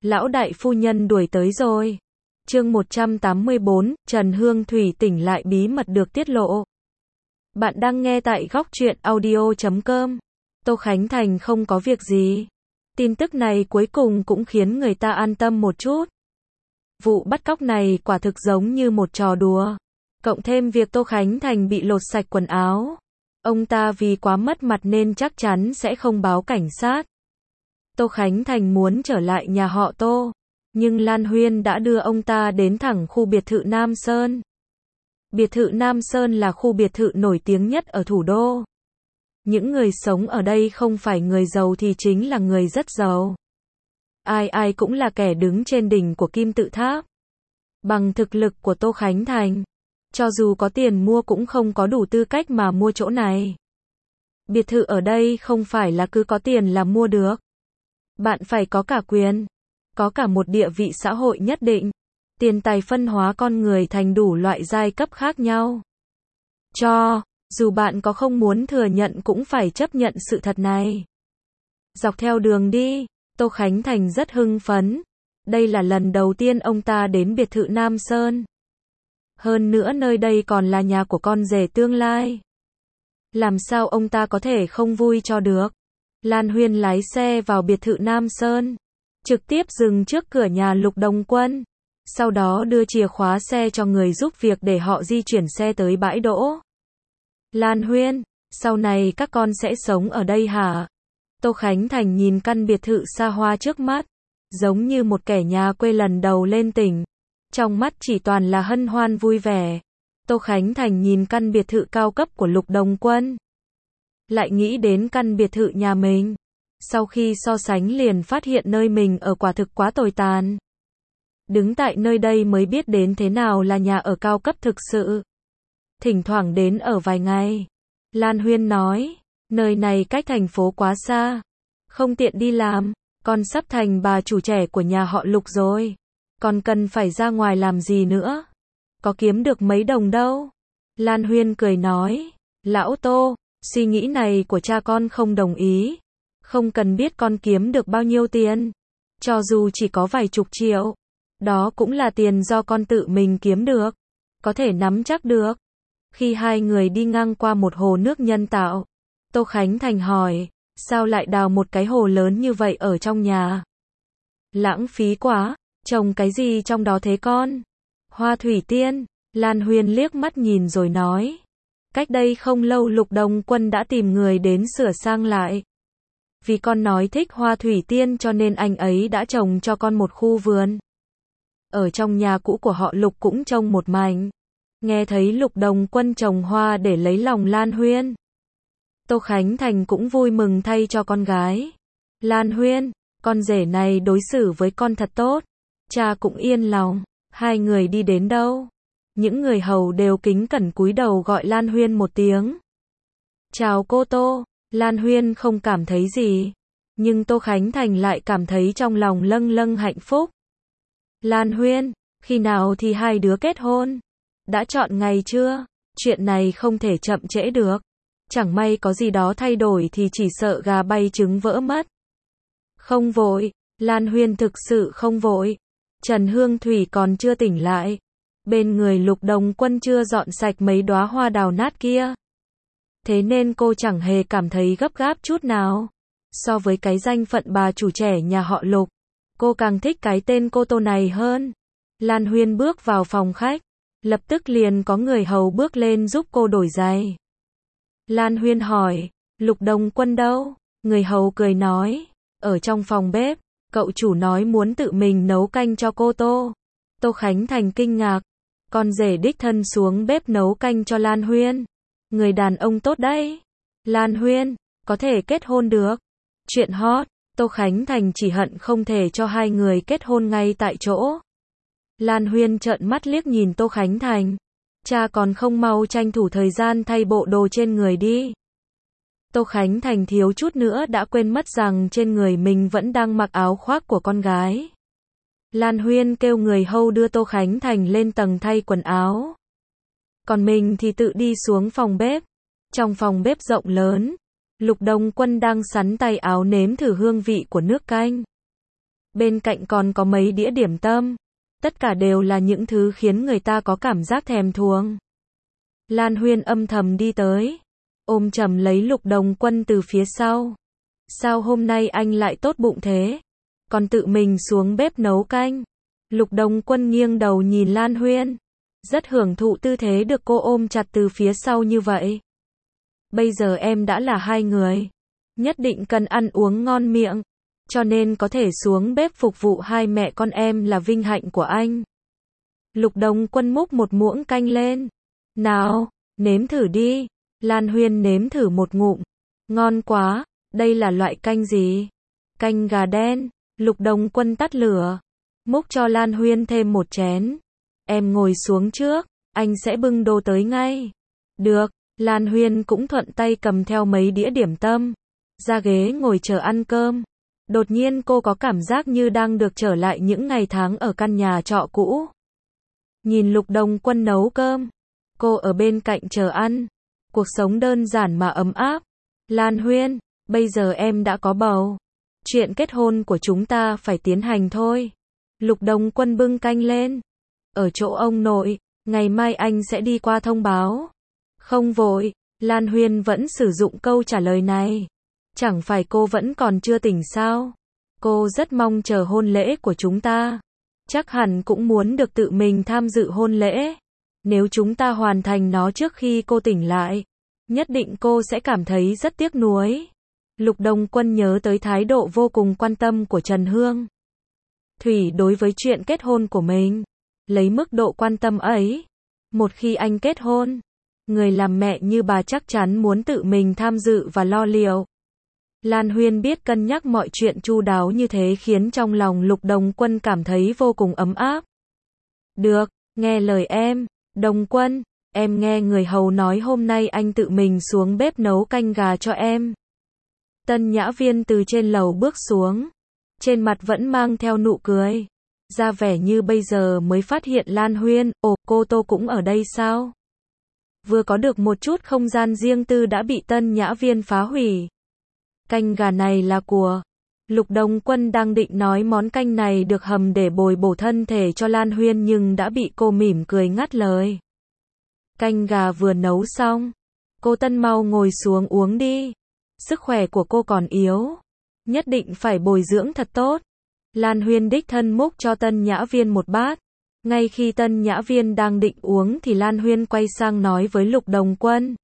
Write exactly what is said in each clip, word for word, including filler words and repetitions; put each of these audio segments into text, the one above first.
Lão đại phu nhân đuổi tới rồi. Chương một trăm tám mươi bốn, Trần Hương Thủy tỉnh lại bí mật được tiết lộ. Bạn đang nghe tại góc truyện audio chấm com. Tô Khánh Thành không có việc gì. Tin tức này cuối cùng cũng khiến người ta an tâm một chút. Vụ bắt cóc này quả thực giống như một trò đùa. Cộng thêm việc Tô Khánh Thành bị lột sạch quần áo. Ông ta vì quá mất mặt nên chắc chắn sẽ không báo cảnh sát. Tô Khánh Thành muốn trở lại nhà họ Tô. Nhưng Lan Huyên đã đưa ông ta đến thẳng khu biệt thự Nam Sơn. Biệt thự Nam Sơn là khu biệt thự nổi tiếng nhất ở thủ đô. Những người sống ở đây không phải người giàu thì chính là người rất giàu. Ai ai cũng là kẻ đứng trên đỉnh của kim tự tháp. Bằng thực lực của Tô Khánh Thành, cho dù có tiền mua cũng không có đủ tư cách mà mua chỗ này. Biệt thự ở đây không phải là cứ có tiền là mua được. Bạn phải có cả quyền, có cả một địa vị xã hội nhất định. Tiền tài phân hóa con người thành đủ loại giai cấp khác nhau. Cho dù bạn có không muốn thừa nhận cũng phải chấp nhận sự thật này. Dọc theo đường đi, Tô Khánh Thành rất hưng phấn. Đây là lần đầu tiên ông ta đến biệt thự Nam Sơn. Hơn nữa nơi đây còn là nhà của con rể tương lai. Làm sao ông ta có thể không vui cho được. Lan Huyên lái xe vào biệt thự Nam Sơn, trực tiếp dừng trước cửa nhà Lục Đồng Quân. Sau đó đưa chìa khóa xe cho người giúp việc để họ di chuyển xe tới bãi đỗ. Lan Huyên, sau này các con sẽ sống ở đây hả? Tô Khánh Thành nhìn căn biệt thự xa hoa trước mắt, giống như một kẻ nhà quê lần đầu lên tỉnh. Trong mắt chỉ toàn là hân hoan vui vẻ. Tô Khánh Thành nhìn căn biệt thự cao cấp của Lục Đồng Quân, lại nghĩ đến căn biệt thự nhà mình. Sau khi so sánh liền phát hiện nơi mình ở quả thực quá tồi tàn. Đứng tại nơi đây mới biết đến thế nào là nhà ở cao cấp thực sự. Thỉnh thoảng đến ở vài ngày. Lan Huyên nói, nơi này cách thành phố quá xa, không tiện đi làm, con sắp thành bà chủ trẻ của nhà họ Lục rồi. Còn cần phải ra ngoài làm gì nữa? Có kiếm được mấy đồng đâu. Lan Huyên cười nói, lão Tô, suy nghĩ này của cha con không đồng ý. Không cần biết con kiếm được bao nhiêu tiền. Cho dù chỉ có vài chục triệu, đó cũng là tiền do con tự mình kiếm được. Có thể nắm chắc được. Khi hai người đi ngang qua một hồ nước nhân tạo, Tô Khánh Thành hỏi, sao lại đào một cái hồ lớn như vậy ở trong nhà? Lãng phí quá, trồng cái gì trong đó thế con? Hoa thủy tiên. Lan Huyên liếc mắt nhìn rồi nói, cách đây không lâu Lục Đồng Quân đã tìm người đến sửa sang lại. Vì con nói thích hoa thủy tiên cho nên anh ấy đã trồng cho con một khu vườn. Ở trong nhà cũ của họ Lục cũng trồng một mảnh. Nghe thấy Lục Đồng Quân trồng hoa để lấy lòng Lan Huyên, Tô Khánh Thành cũng vui mừng thay cho con gái. Lan Huyên, con rể này đối xử với con thật tốt. Cha cũng yên lòng. Hai người đi đến đâu, những người hầu đều kính cẩn cúi đầu gọi Lan Huyên một tiếng. Chào cô Tô. Lan Huyên không cảm thấy gì, nhưng Tô Khánh Thành lại cảm thấy trong lòng lâng lâng hạnh phúc. Lan Huyên, khi nào thì hai đứa kết hôn? Đã chọn ngày chưa? Chuyện này không thể chậm trễ được. Chẳng may có gì đó thay đổi thì chỉ sợ gà bay trứng vỡ mất. Không vội. Lan Huyên thực sự không vội. Trần Hương Thủy còn chưa tỉnh lại. Bên người Lục Đồng Quân chưa dọn sạch mấy đóa hoa đào nát kia. Thế nên cô chẳng hề cảm thấy gấp gáp chút nào. So với cái danh phận bà chủ trẻ nhà họ Lục, cô càng thích cái tên cô Tô này hơn. Lan Huyên bước vào phòng khách, lập tức liền có người hầu bước lên giúp cô đổi giày. Lan Huyên hỏi, Lục Đồng Quân đâu? Người hầu cười nói, ở trong phòng bếp, cậu chủ nói muốn tự mình nấu canh cho cô Tô. Tô Khánh Thành kinh ngạc, con rể đích thân xuống bếp nấu canh cho Lan Huyên. Người đàn ông tốt đấy. Lan Huyên, có thể kết hôn được. Chuyện hot. Tô Khánh Thành chỉ hận không thể cho hai người kết hôn ngay tại chỗ. Lan Huyên trợn mắt liếc nhìn Tô Khánh Thành. Cha còn không mau tranh thủ thời gian thay bộ đồ trên người đi. Tô Khánh Thành thiếu chút nữa đã quên mất rằng trên người mình vẫn đang mặc áo khoác của con gái. Lan Huyên kêu người hầu đưa Tô Khánh Thành lên tầng thay quần áo. Còn mình thì tự đi xuống phòng bếp. Trong phòng bếp rộng lớn, Lục Đồng Quân đang sắn tay áo nếm thử hương vị của nước canh. Bên cạnh còn có mấy đĩa điểm tâm. Tất cả đều là những thứ khiến người ta có cảm giác thèm thuồng. Lan Huyên âm thầm đi tới, ôm chầm lấy Lục Đồng Quân từ phía sau. Sao hôm nay anh lại tốt bụng thế? Còn tự mình xuống bếp nấu canh. Lục Đồng Quân nghiêng đầu nhìn Lan Huyên, rất hưởng thụ tư thế được cô ôm chặt từ phía sau như vậy. Bây giờ em đã là hai người, nhất định cần ăn uống ngon miệng, cho nên có thể xuống bếp phục vụ hai mẹ con em là vinh hạnh của anh. Lục Đồng Quân múc một muỗng canh lên. Nào, nếm thử đi. Lan Huyên nếm thử một ngụm. Ngon quá, đây là loại canh gì? Canh gà đen. Lục Đồng Quân tắt lửa, múc cho Lan Huyên thêm một chén. Em ngồi xuống trước, anh sẽ bưng đồ tới ngay. Được, Lan Huyên cũng thuận tay cầm theo mấy đĩa điểm tâm, ra ghế ngồi chờ ăn cơm. Đột nhiên cô có cảm giác như đang được trở lại những ngày tháng ở căn nhà trọ cũ. Nhìn Lục Đồng Quân nấu cơm, cô ở bên cạnh chờ ăn. Cuộc sống đơn giản mà ấm áp. Lan Huyên, bây giờ em đã có bầu. Chuyện kết hôn của chúng ta phải tiến hành thôi. Lục Đồng Quân bưng canh lên. Ở chỗ ông nội, ngày mai anh sẽ đi qua thông báo. Không vội, Lan Huyên vẫn sử dụng câu trả lời này. Chẳng phải cô vẫn còn chưa tỉnh sao? Cô rất mong chờ hôn lễ của chúng ta. Chắc hẳn cũng muốn được tự mình tham dự hôn lễ. Nếu chúng ta hoàn thành nó trước khi cô tỉnh lại, nhất định cô sẽ cảm thấy rất tiếc nuối. Lục Đồng Quân nhớ tới thái độ vô cùng quan tâm của Trần Hương Thủy đối với chuyện kết hôn của mình. Lấy mức độ quan tâm ấy, một khi anh kết hôn, người làm mẹ như bà chắc chắn muốn tự mình tham dự và lo liệu. Lan Huyên biết cân nhắc mọi chuyện chu đáo như thế khiến trong lòng Lục Đồng Quân cảm thấy vô cùng ấm áp. Được, nghe lời em, Đồng Quân, em nghe người hầu nói hôm nay anh tự mình xuống bếp nấu canh gà cho em. Tân Nhã Viên từ trên lầu bước xuống, trên mặt vẫn mang theo nụ cười, ra vẻ như bây giờ mới phát hiện Lan Huyên, ồ, cô Tô cũng ở đây sao? Vừa có được một chút không gian riêng tư đã bị Tân Nhã Viên phá hủy. Canh gà này là của Lục Đồng Quân đang định nói món canh này được hầm để bồi bổ thân thể cho Lan Huyên nhưng đã bị cô mỉm cười ngắt lời. Canh gà vừa nấu xong, cô Tân mau ngồi xuống uống đi. Sức khỏe của cô còn yếu, nhất định phải bồi dưỡng thật tốt. Lan Huyên đích thân múc cho Tân Nhã Viên một bát. Ngay khi Tân Nhã Viên đang định uống thì Lan Huyên quay sang nói với Lục Đồng Quân.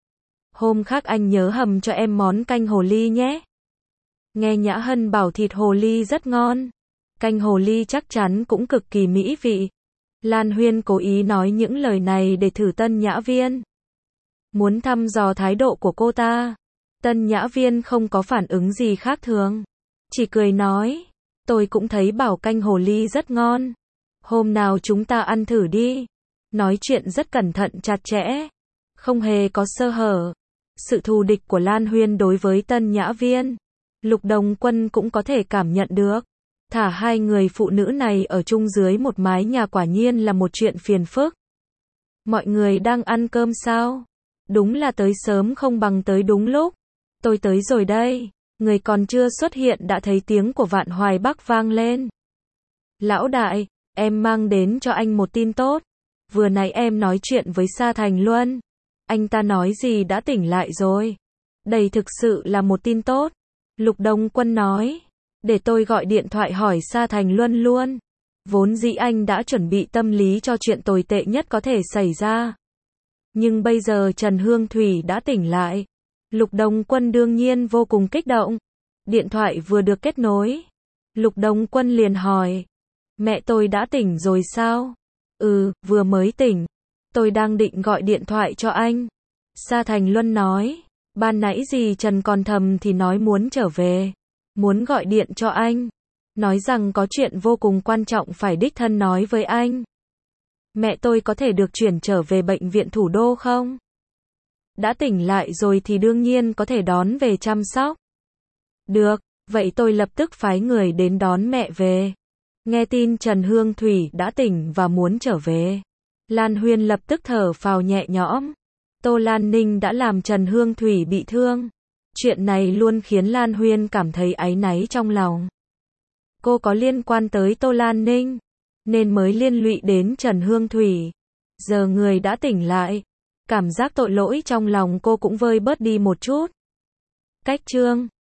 Hôm khác anh nhớ hầm cho em món canh hồ ly nhé. Nghe Nhã Hân bảo thịt hồ ly rất ngon. Canh hồ ly chắc chắn cũng cực kỳ mỹ vị. Lan Huyên cố ý nói những lời này để thử Tân Nhã Viên. Muốn thăm dò thái độ của cô ta. Tân Nhã Viên không có phản ứng gì khác thường. Chỉ cười nói. Tôi cũng thấy bảo canh hồ ly rất ngon. Hôm nào chúng ta ăn thử đi. Nói chuyện rất cẩn thận chặt chẽ. Không hề có sơ hở. Sự thù địch của Lan Huyên đối với Tân Nhã Viên, Lục Đồng Quân cũng có thể cảm nhận được. Thả hai người phụ nữ này ở chung dưới một mái nhà quả nhiên là một chuyện phiền phức. Mọi người đang ăn cơm sao? Đúng là tới sớm không bằng tới đúng lúc. Tôi tới rồi đây. Người còn chưa xuất hiện đã thấy tiếng của Vạn Hoài Bắc vang lên. Lão đại, em mang đến cho anh một tin tốt. Vừa nãy em nói chuyện với Sa Thành Luân. Anh ta nói gì đã tỉnh lại rồi. Đây thực sự là một tin tốt. Lục Đồng Quân nói. Để tôi gọi điện thoại hỏi Sa Thành Luân luôn. Vốn dĩ anh đã chuẩn bị tâm lý cho chuyện tồi tệ nhất có thể xảy ra. Nhưng bây giờ Trần Hương Thủy đã tỉnh lại. Lục Đồng Quân đương nhiên vô cùng kích động. Điện thoại vừa được kết nối. Lục Đồng Quân liền hỏi. Mẹ tôi đã tỉnh rồi sao? Ừ, vừa mới tỉnh. Tôi đang định gọi điện thoại cho anh. Sa Thành Luân nói. Ban nãy gì Trần còn thầm thì nói muốn trở về. Muốn gọi điện cho anh. Nói rằng có chuyện vô cùng quan trọng phải đích thân nói với anh. Mẹ tôi có thể được chuyển trở về bệnh viện thủ đô không? Đã tỉnh lại rồi thì đương nhiên có thể đón về chăm sóc. Được, vậy tôi lập tức phái người đến đón mẹ về. Nghe tin Trần Hương Thủy đã tỉnh và muốn trở về. Lan Huyên lập tức thở phào nhẹ nhõm. Tô Lan Ninh đã làm Trần Hương Thủy bị thương. Chuyện này luôn khiến Lan Huyên cảm thấy áy náy trong lòng. cô có liên quan tới Tô Lan Ninh, nên mới liên lụy đến Trần Hương Thủy. Giờ người đã tỉnh lại, cảm giác tội lỗi trong lòng cô cũng vơi bớt đi một chút. Cách chương